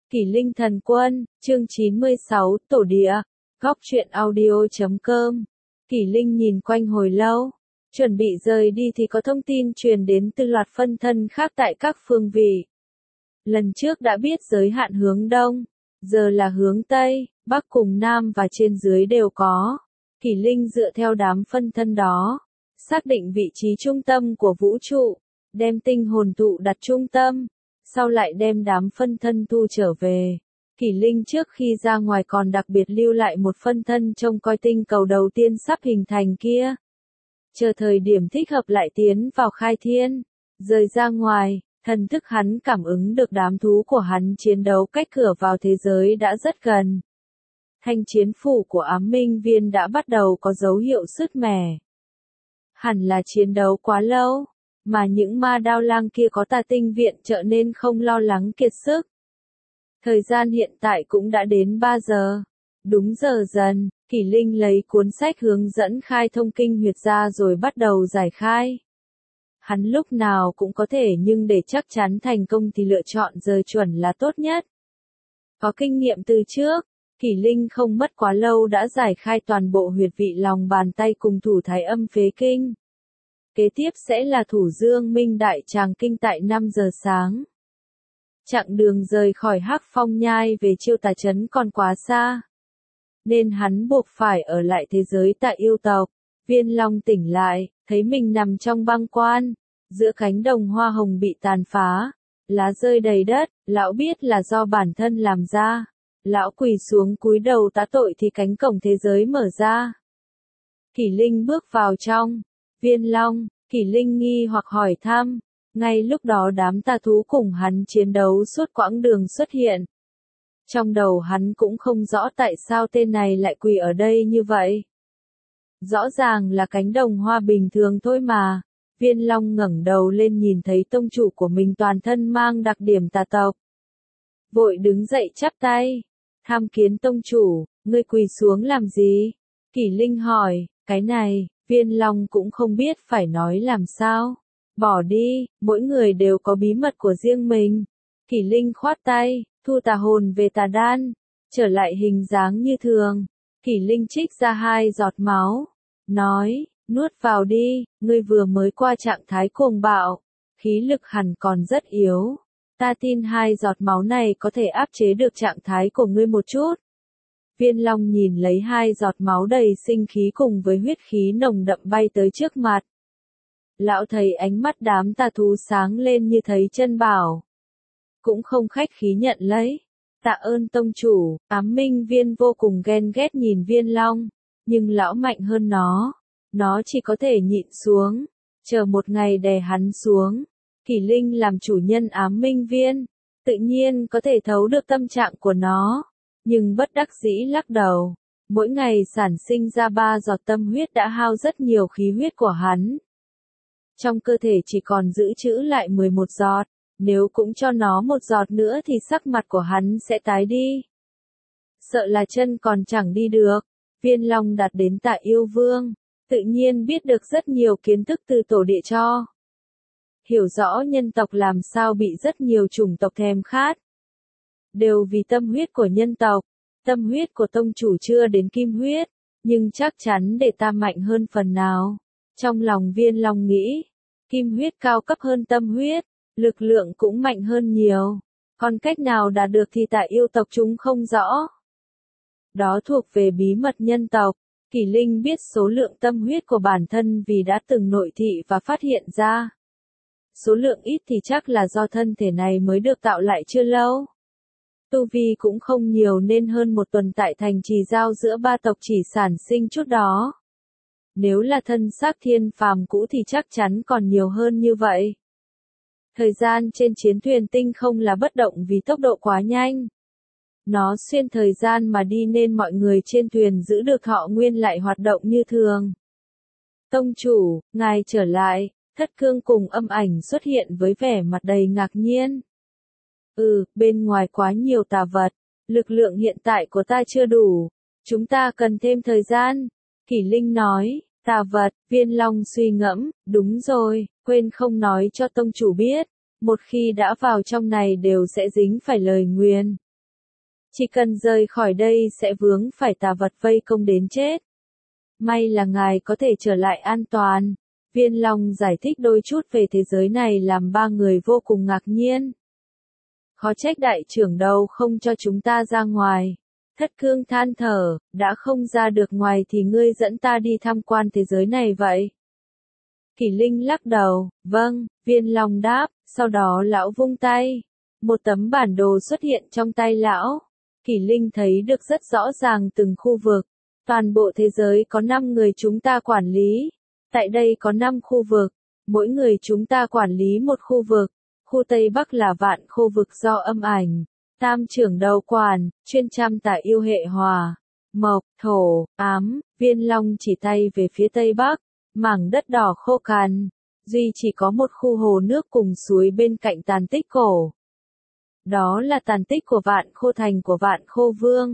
Kỷ Linh Thần Quân, chương 96, Tổ Địa, góc truyện audio.com. Kỷ Linh nhìn quanh hồi lâu, chuẩn bị rời đi thì có thông tin truyền đến từ loạt phân thân khác tại các phương vị. Lần trước đã biết giới hạn hướng đông, giờ là hướng tây, bắc cùng nam và trên dưới đều có. Kỷ Linh dựa theo đám phân thân đó, xác định vị trí trung tâm của vũ trụ, đem tinh hồn tụ đặt trung tâm, sau lại đem đám phân thân thu trở về. Kỷ Linh trước khi ra ngoài còn đặc biệt lưu lại một phân thân trông coi tinh cầu đầu tiên sắp hình thành kia. Chờ thời điểm thích hợp lại tiến vào khai thiên, rời ra ngoài, thần thức hắn cảm ứng được đám thú của hắn chiến đấu cách cửa vào thế giới đã rất gần. Thanh chiến phủ của Ám Minh Viên đã bắt đầu có dấu hiệu sứt mẻ. Hẳn là chiến đấu quá lâu, mà những ma đao lang kia có tà tinh viện trợ nên không lo lắng kiệt sức. Thời gian hiện tại cũng đã đến 3 giờ. Đúng giờ dần, Kỷ Linh lấy cuốn sách hướng dẫn khai thông kinh huyệt ra rồi bắt đầu giải khai. Hắn lúc nào cũng có thể nhưng để chắc chắn thành công thì lựa chọn giờ chuẩn là tốt nhất. Có kinh nghiệm từ trước, Kỷ Linh không mất quá lâu đã giải khai toàn bộ huyệt vị lòng bàn tay cùng thủ thái âm phế kinh. Kế tiếp sẽ là thủ dương minh đại tràng kinh tại 5 giờ sáng. Chặng đường rời khỏi Hắc Phong Nhai về Chiêu Tà Trấn còn quá xa, nên hắn buộc phải ở lại thế giới tại yêu tộc. Viên Long tỉnh lại, thấy mình nằm trong băng quan, giữa cánh đồng hoa hồng bị tàn phá, lá rơi đầy đất, lão biết là do bản thân làm ra. Lão quỳ xuống cúi đầu tạ tội thì cánh cổng thế giới mở ra. Kỷ Linh bước vào trong. Viên Long, Kỷ Linh nghi hoặc hỏi thăm. Ngay lúc đó đám tà thú cùng hắn chiến đấu suốt quãng đường xuất hiện. Trong đầu hắn cũng không rõ tại sao tên này lại quỳ ở đây như vậy. Rõ ràng là cánh đồng hoa bình thường thôi mà. Viên Long ngẩng đầu lên nhìn thấy tông chủ của mình toàn thân mang đặc điểm tà tộc. Vội đứng dậy chắp tay. Tham kiến tông chủ, ngươi quỳ xuống làm gì? Kỷ Linh hỏi, cái này, Viên Long cũng không biết phải nói làm sao. Bỏ đi, mỗi người đều có bí mật của riêng mình. Kỷ Linh khoát tay, thu tà hồn về tà đan, trở lại hình dáng như thường. Kỷ Linh trích ra 2 giọt máu, nói, nuốt vào đi, ngươi vừa mới qua trạng thái cuồng bạo, khí lực hẳn còn rất yếu. Ta tin 2 giọt máu này có thể áp chế được trạng thái của ngươi một chút. Viên Long nhìn lấy 2 giọt máu đầy sinh khí cùng với huyết khí nồng đậm bay tới trước mặt. Lão thấy ánh mắt đám tà thú sáng lên như thấy chân bảo. Cũng không khách khí nhận lấy. Tạ ơn tông chủ. Ám Minh Viên vô cùng ghen ghét nhìn Viên Long, nhưng lão mạnh hơn nó. Nó chỉ có thể nhịn xuống, chờ một ngày đè hắn xuống. Kỷ Linh làm chủ nhân Ám Minh Viên, tự nhiên có thể thấu được tâm trạng của nó, nhưng bất đắc dĩ lắc đầu. Mỗi ngày sản sinh ra 3 giọt tâm huyết đã hao rất nhiều khí huyết của hắn. Trong cơ thể chỉ còn giữ trữ lại 11 giọt, nếu cũng cho nó 1 giọt nữa thì sắc mặt của hắn sẽ tái đi. Sợ là chân còn chẳng đi được. Viên Long đạt đến Tạ Yêu Vương, tự nhiên biết được rất nhiều kiến thức từ tổ địa cho. Hiểu rõ nhân tộc làm sao bị rất nhiều chủng tộc thèm khát. Đều vì tâm huyết của nhân tộc, tâm huyết của tông chủ chưa đến kim huyết, nhưng chắc chắn để ta mạnh hơn phần nào. Trong lòng Viên Long nghĩ, kim huyết cao cấp hơn tâm huyết, lực lượng cũng mạnh hơn nhiều. Còn cách nào đạt được thì tại yêu tộc chúng không rõ. Đó thuộc về bí mật nhân tộc. Kỷ Linh biết số lượng tâm huyết của bản thân vì đã từng nội thị và phát hiện ra. Số lượng ít thì chắc là do thân thể này mới được tạo lại chưa lâu. Tu vi cũng không nhiều nên hơn 1 tuần tại thành trì giao giữa 3 tộc chỉ sản sinh chút đó. Nếu là thân xác thiên phàm cũ thì chắc chắn còn nhiều hơn như vậy. Thời gian trên chiến thuyền tinh không là bất động vì tốc độ quá nhanh. Nó xuyên thời gian mà đi nên mọi người trên thuyền giữ được thọ nguyên lại hoạt động như thường. Tông chủ, ngài trở lại. Thất Cương cùng Âm Ảnh xuất hiện với vẻ mặt đầy ngạc nhiên. Bên ngoài quá nhiều tà vật, lực lượng hiện tại của ta chưa đủ, chúng ta cần thêm thời gian. Kỷ Linh nói, tà vật, Viên Long suy ngẫm, đúng rồi, quên không nói cho tông chủ biết, một khi đã vào trong này đều sẽ dính phải lời nguyền. Chỉ cần rời khỏi đây sẽ vướng phải tà vật vây công đến chết. May là ngài có thể trở lại an toàn. Viên Long giải thích đôi chút về thế giới này làm ba người vô cùng ngạc nhiên. Khó trách đại trưởng đâu không cho chúng ta ra ngoài. Thất Cương than thở, đã không ra được ngoài thì ngươi dẫn ta đi tham quan thế giới này vậy. Kỷ Linh lắc đầu, vâng, Viên Long đáp, sau đó lão vung tay. Một tấm bản đồ xuất hiện trong tay lão. Kỷ Linh thấy được rất rõ ràng từng khu vực. Toàn bộ thế giới có 5 người chúng ta quản lý. Tại đây có 5 khu vực. Mỗi người chúng ta quản lý một khu vực. Khu Tây Bắc là Vạn khu vực do Âm Ảnh, Tam trưởng đầu quản, chuyên chăm tà yêu hệ hỏa, mộc, thổ, ám. Viên Long chỉ tay về phía Tây Bắc, mảng đất đỏ khô cằn. Duy chỉ có một khu hồ nước cùng suối bên cạnh tàn tích cổ. Đó là tàn tích của Vạn Khô Thành của Vạn Khô Vương.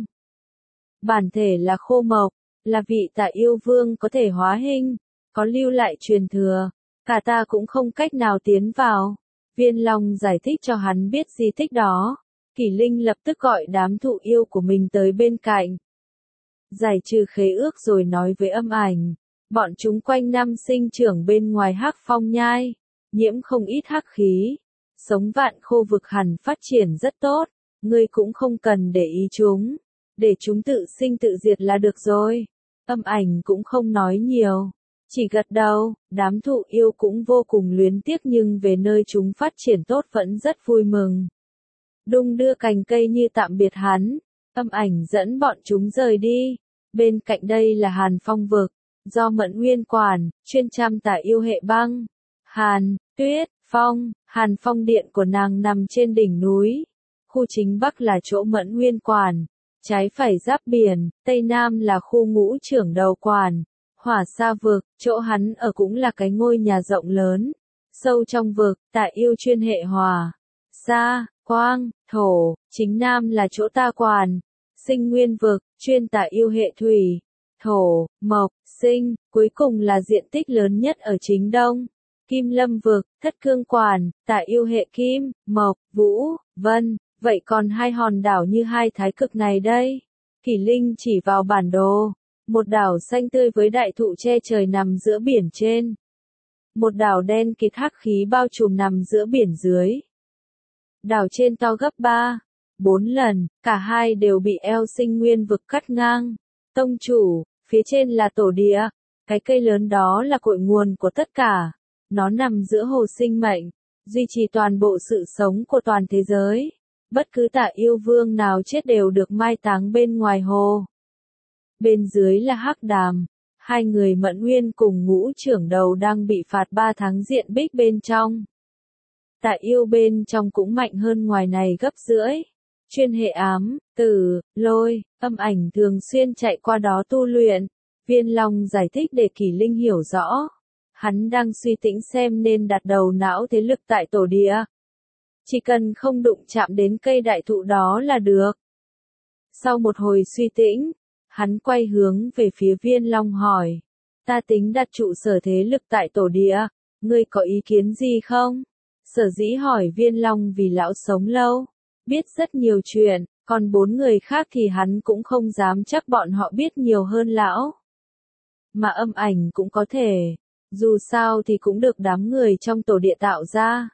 Bản thể là Khô Mộc, là vị tà yêu vương có thể hóa hình, có lưu lại truyền thừa, cả ta cũng không cách nào tiến vào. Viên Long giải thích cho hắn biết di tích đó. Kỷ Linh lập tức gọi đám thụ yêu của mình tới bên cạnh. Giải trừ khế ước rồi nói với Âm Ảnh. Bọn chúng quanh năm sinh trưởng bên ngoài Hắc Phong Nhai, nhiễm không ít hắc khí. Sống Vạn Khô vực hẳn phát triển rất tốt, ngươi cũng không cần để ý chúng. Để chúng tự sinh tự diệt là được rồi. Âm Ảnh cũng không nói nhiều, chỉ gật đầu. Đám thụ yêu cũng vô cùng luyến tiếc nhưng về nơi chúng phát triển tốt vẫn rất vui mừng. Đung đưa cành cây như tạm biệt hắn. Âm Ảnh dẫn bọn chúng rời đi. Bên cạnh đây là Hàn Phong vực, do Mẫn Nguyên quản, chuyên chăm tà yêu hệ băng. Hàn, Tuyết, Phong. Hàn Phong điện của nàng nằm trên đỉnh núi. Khu chính bắc là chỗ Mẫn Nguyên quản, trái phải giáp biển, tây nam là khu Ngũ trưởng đầu quản. Hỏa Sa vực, chỗ hắn ở cũng là cái ngôi nhà rộng lớn. Sâu trong vực, tà yêu chuyên hệ hỏa, sa, quang, thổ. Chính nam là chỗ ta quản. Sinh Nguyên vực, chuyên tà yêu hệ thủy, thổ, mộc, sinh. Cuối cùng là diện tích lớn nhất ở chính đông. Kim Lâm vực, Thất Cương quản, tà yêu hệ kim, mộc, vũ, vân. Vậy còn hai hòn đảo như hai thái cực này đây? Kỷ Linh chỉ vào bản đồ. Một đảo xanh tươi với đại thụ che trời nằm giữa biển trên. Một đảo đen kịt hắc khí bao trùm nằm giữa biển dưới. Đảo trên to gấp 3, 4 lần, cả hai đều bị eo Sinh Nguyên vực cắt ngang. Tông chủ, phía trên là tổ địa. Cái cây lớn đó là cội nguồn của tất cả. Nó nằm giữa hồ sinh mệnh, duy trì toàn bộ sự sống của toàn thế giới. Bất cứ tà yêu vương nào chết đều được mai táng bên ngoài hồ. Bên dưới là Hắc Đàm. Hai người Mẫn Nguyên cùng Ngũ trưởng đầu đang bị phạt 3 tháng diện bích bên trong. Tà yêu bên trong cũng mạnh hơn ngoài này gấp rưỡi. Chuyên hệ ám, tử, lôi, Âm Ảnh thường xuyên chạy qua đó tu luyện. Viên Long giải thích để Kỷ Linh hiểu rõ. Hắn đang suy tính xem nên đặt đầu não thế lực tại tổ địa. Chỉ cần không đụng chạm đến cây đại thụ đó là được. Sau một hồi suy tĩnh, hắn quay hướng về phía Viên Long hỏi. Ta tính đặt trụ sở thế lực tại tổ địa, ngươi có ý kiến gì không? Sở dĩ hỏi Viên Long vì lão sống lâu, biết rất nhiều chuyện, còn 4 người khác thì hắn cũng không dám chắc bọn họ biết nhiều hơn lão. Mà Âm Ảnh cũng có thể, dù sao thì cũng được đám người trong tổ địa tạo ra.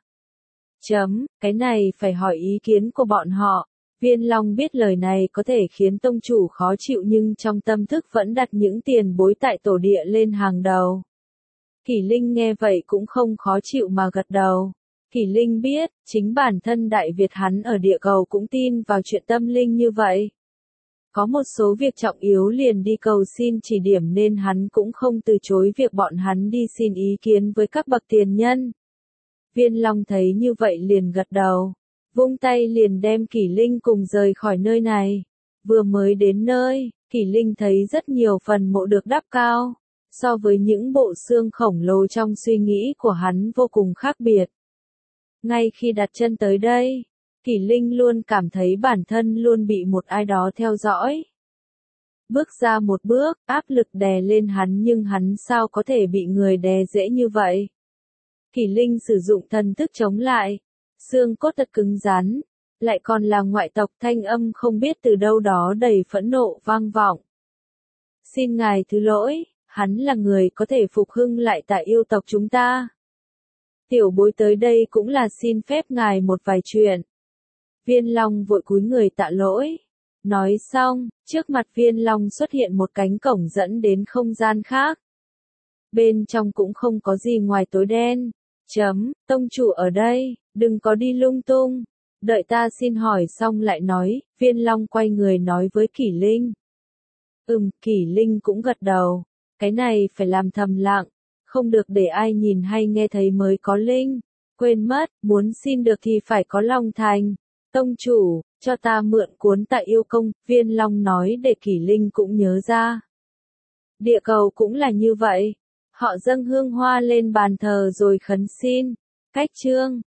Cái này phải hỏi ý kiến của bọn họ. Viên Long biết lời này có thể khiến tông chủ khó chịu nhưng trong tâm thức vẫn đặt những tiền bối tại tổ địa lên hàng đầu. Kỷ Linh nghe vậy cũng không khó chịu mà gật đầu. Kỷ Linh biết, chính bản thân Đại Việt hắn ở địa cầu cũng tin vào chuyện tâm linh như vậy. Có một số việc trọng yếu liền đi cầu xin chỉ điểm nên hắn cũng không từ chối việc bọn hắn đi xin ý kiến với các bậc tiền nhân. Viên Long thấy như vậy liền gật đầu. Vung tay liền đem Kỷ Linh cùng rời khỏi nơi này. Vừa mới đến nơi, Kỷ Linh thấy rất nhiều phần mộ được đắp cao. So với những bộ xương khổng lồ trong suy nghĩ của hắn vô cùng khác biệt. Ngay khi đặt chân tới đây, Kỷ Linh luôn cảm thấy bản thân luôn bị một ai đó theo dõi. Bước ra một bước, áp lực đè lên hắn nhưng hắn sao có thể bị người đè dễ như vậy? Kỷ Linh sử dụng thần thức chống lại. Xương cốt thật cứng rắn, lại còn là ngoại tộc, thanh âm không biết từ đâu đó đầy phẫn nộ vang vọng. Xin ngài thứ lỗi, hắn là người có thể phục hưng lại tại yêu tộc chúng ta. Tiểu bối tới đây cũng là xin phép ngài một vài chuyện. Viên Long vội cúi người tạ lỗi. Nói xong, trước mặt Viên Long xuất hiện một cánh cổng dẫn đến không gian khác. Bên trong cũng không có gì ngoài tối đen. Tông chủ ở đây, đừng có đi lung tung. Đợi ta xin hỏi xong lại nói, Viên Long quay người nói với Kỷ Linh. Kỷ Linh cũng gật đầu. Cái này phải làm thầm lặng, không được để ai nhìn hay nghe thấy mới có linh. Quên mất, muốn xin được thì phải có lòng thành. Tông chủ, cho ta mượn cuốn Tại Yêu Công, Viên Long nói để Kỷ Linh cũng nhớ ra. Địa cầu cũng là như vậy. Họ dâng hương hoa lên bàn thờ rồi khấn xin. Cách chương